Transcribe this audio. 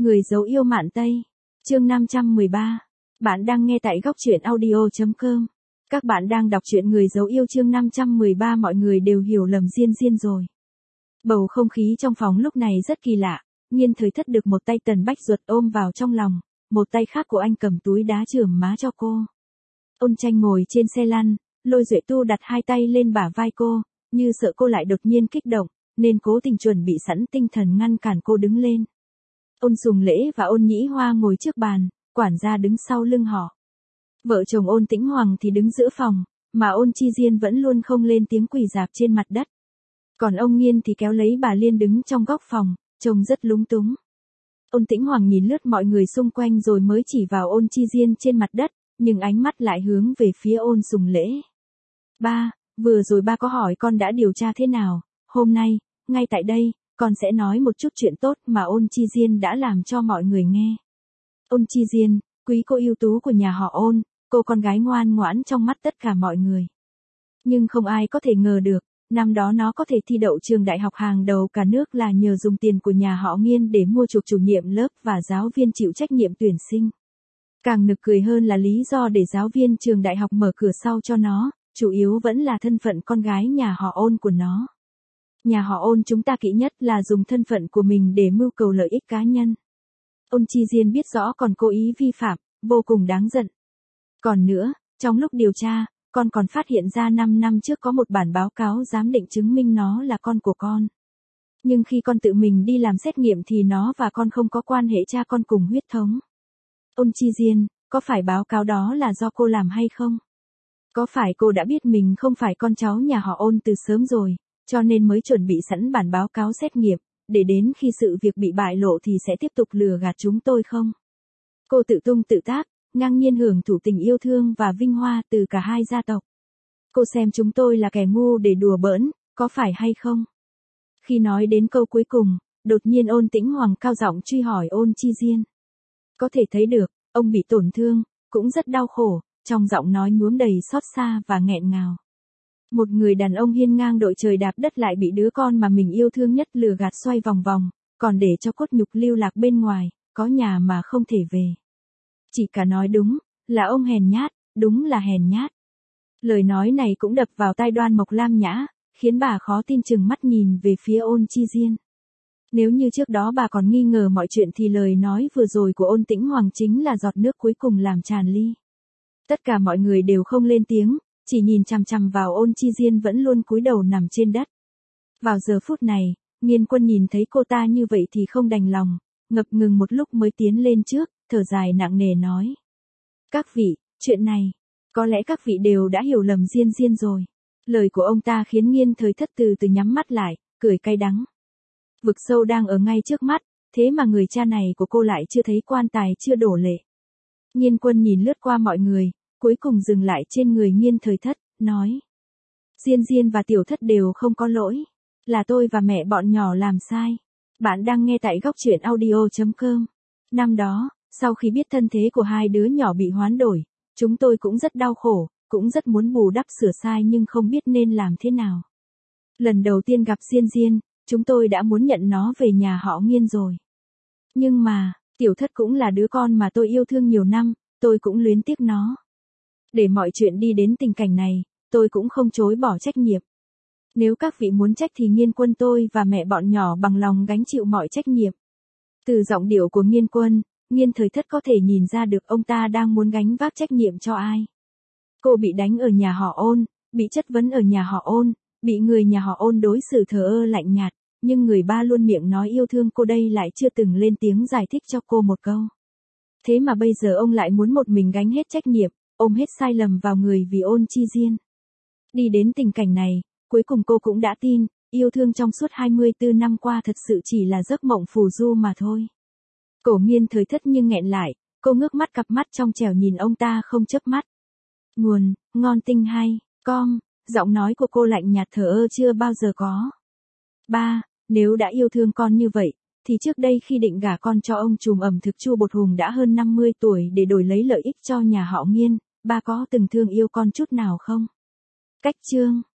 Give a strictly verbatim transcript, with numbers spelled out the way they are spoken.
Người dấu yêu Mạn Tây. Chương năm trăm mười ba. Bạn đang nghe tại góc truyện audio chấm com. Các bạn đang đọc truyện Người dấu yêu chương năm trăm mười ba. Mọi người đều hiểu lầm Diên Diên rồi. Bầu không khí trong phòng lúc này rất kỳ lạ. Nhiên Thời Thất được một tay Tần Bách Duật ôm vào trong lòng, một tay khác của anh cầm túi đá chườm má cho cô. Ôn Tranh ngồi trên xe lăn, Lôi Duệ Tu đặt hai tay lên bả vai cô, như sợ cô lại đột nhiên kích động, nên cố tình chuẩn bị sẵn tinh thần ngăn cản cô đứng lên. Ôn Sùng Lễ và Ôn Nhĩ Hoa ngồi trước bàn, quản gia đứng sau lưng họ. Vợ chồng Ôn Tĩnh Hoàng thì đứng giữa phòng, mà Ôn Chi Diên vẫn luôn không lên tiếng quỳ rạp trên mặt đất. Còn ông Nghiên thì kéo lấy bà Liên đứng trong góc phòng, trông rất lúng túng. Ôn Tĩnh Hoàng nhìn lướt mọi người xung quanh rồi mới chỉ vào Ôn Chi Diên trên mặt đất, nhưng ánh mắt lại hướng về phía Ôn Sùng Lễ. Ba, vừa rồi ba có hỏi con đã điều tra thế nào, hôm nay, ngay tại đây, con sẽ nói một chút chuyện tốt mà Ôn Chi Diên đã làm cho mọi người nghe. Ôn Chi Diên, quý cô ưu tú của nhà họ Ôn, cô con gái ngoan ngoãn trong mắt tất cả mọi người. Nhưng không ai có thể ngờ được, năm đó nó có thể thi đậu trường đại học hàng đầu cả nước là nhờ dùng tiền của nhà họ Nghiên để mua chuộc chủ nhiệm lớp và giáo viên chịu trách nhiệm tuyển sinh. Càng nực cười hơn là lý do để giáo viên trường đại học mở cửa sau cho nó, chủ yếu vẫn là thân phận con gái nhà họ Ôn của nó. Nhà họ Ôn chúng ta kỹ nhất là dùng thân phận của mình để mưu cầu lợi ích cá nhân. Ôn Chi Diên biết rõ còn cố ý vi phạm, vô cùng đáng giận. Còn nữa, trong lúc điều tra, con còn phát hiện ra năm năm trước có một bản báo cáo giám định chứng minh nó là con của con. Nhưng khi con tự mình đi làm xét nghiệm thì nó và con không có quan hệ cha con cùng huyết thống. Ôn Chi Diên, có phải báo cáo đó là do cô làm hay không? Có phải cô đã biết mình không phải con cháu nhà họ Ôn từ sớm rồi, cho nên mới chuẩn bị sẵn bản báo cáo xét nghiệm, để đến khi sự việc bị bại lộ thì sẽ tiếp tục lừa gạt chúng tôi không? Cô tự tung tự tác, ngang nhiên hưởng thụ tình yêu thương và vinh hoa từ cả hai gia tộc. Cô xem chúng tôi là kẻ ngu để đùa bỡn, có phải hay không? Khi nói đến câu cuối cùng, đột nhiên Ôn Tĩnh Hoàng cao giọng truy hỏi Ôn Chi Diên. Có thể thấy được, ông bị tổn thương, cũng rất đau khổ, trong giọng nói nhuốm đầy xót xa và nghẹn ngào. Một người đàn ông hiên ngang đội trời đạp đất lại bị đứa con mà mình yêu thương nhất lừa gạt xoay vòng vòng, còn để cho cốt nhục lưu lạc bên ngoài, có nhà mà không thể về. Chỉ cả nói đúng, là ông hèn nhát, đúng là hèn nhát. Lời nói này cũng đập vào tai Đoan Mộc Lam Nhã, khiến bà khó tin chừng mắt nhìn về phía Ôn Chi Diên. Nếu như trước đó bà còn nghi ngờ mọi chuyện thì lời nói vừa rồi của Ôn Tĩnh Hoàng chính là giọt nước cuối cùng làm tràn ly. Tất cả mọi người đều không lên tiếng, chỉ nhìn chằm chằm vào Ôn Chi Diên vẫn luôn cúi đầu nằm trên đất. Vào giờ phút này, Nghiên Quân nhìn thấy cô ta như vậy thì không đành lòng, ngập ngừng một lúc mới tiến lên trước, thở dài nặng nề nói. Các vị, chuyện này, có lẽ các vị đều đã hiểu lầm Diên Diên rồi. Lời của ông ta khiến Nghiên Thời Thất từ từ nhắm mắt lại, cười cay đắng. Vực sâu đang ở ngay trước mắt, thế mà người cha này của cô lại chưa thấy quan tài chưa đổ lệ. Nghiên Quân nhìn lướt qua mọi người, cuối cùng dừng lại trên người Nghiên Thời Thất, nói. Diên Diên và Tiểu Thất đều không có lỗi. Là tôi và mẹ bọn nhỏ làm sai. Bạn đang nghe tại góc truyện audio chấm com. Năm đó, sau khi biết thân thế của hai đứa nhỏ bị hoán đổi, chúng tôi cũng rất đau khổ, cũng rất muốn bù đắp sửa sai nhưng không biết nên làm thế nào. Lần đầu tiên gặp Diên Diên, chúng tôi đã muốn nhận nó về nhà họ Nghiên rồi. Nhưng mà, Tiểu Thất cũng là đứa con mà tôi yêu thương nhiều năm, tôi cũng luyến tiếc nó. Để mọi chuyện đi đến tình cảnh này, tôi cũng không chối bỏ trách nhiệm. Nếu các vị muốn trách thì Nghiên Quân tôi và mẹ bọn nhỏ bằng lòng gánh chịu mọi trách nhiệm. Từ giọng điệu của Nghiên Quân, Nghiên Thời Thất có thể nhìn ra được ông ta đang muốn gánh vác trách nhiệm cho ai. Cô bị đánh ở nhà họ Ôn, bị chất vấn ở nhà họ Ôn, bị người nhà họ Ôn đối xử thờ ơ lạnh nhạt, nhưng người ba luôn miệng nói yêu thương cô đây lại chưa từng lên tiếng giải thích cho cô một câu. Thế mà bây giờ ông lại muốn một mình gánh hết trách nhiệm, ôm hết sai lầm vào người vì Ôn Chi Diên. Đi đến tình cảnh này, cuối cùng cô cũng đã tin, yêu thương trong suốt hai mươi tư năm qua thật sự chỉ là giấc mộng phù du mà thôi. Cổ Nghiên Thời Thất nhưng nghẹn lại, cô ngước mắt cặp mắt trong trẻo nhìn ông ta không chớp mắt. Nguồn, ngon tinh hay, com, giọng nói của cô lạnh nhạt thờ ơ chưa bao giờ có. Ba, nếu đã yêu thương con như vậy, thì trước đây khi định gả con cho ông trùm ẩm thực Chu Bột Hùng đã hơn năm mươi tuổi để đổi lấy lợi ích cho nhà họ Nghiên, ba có từng thương yêu con chút nào không? Cách chương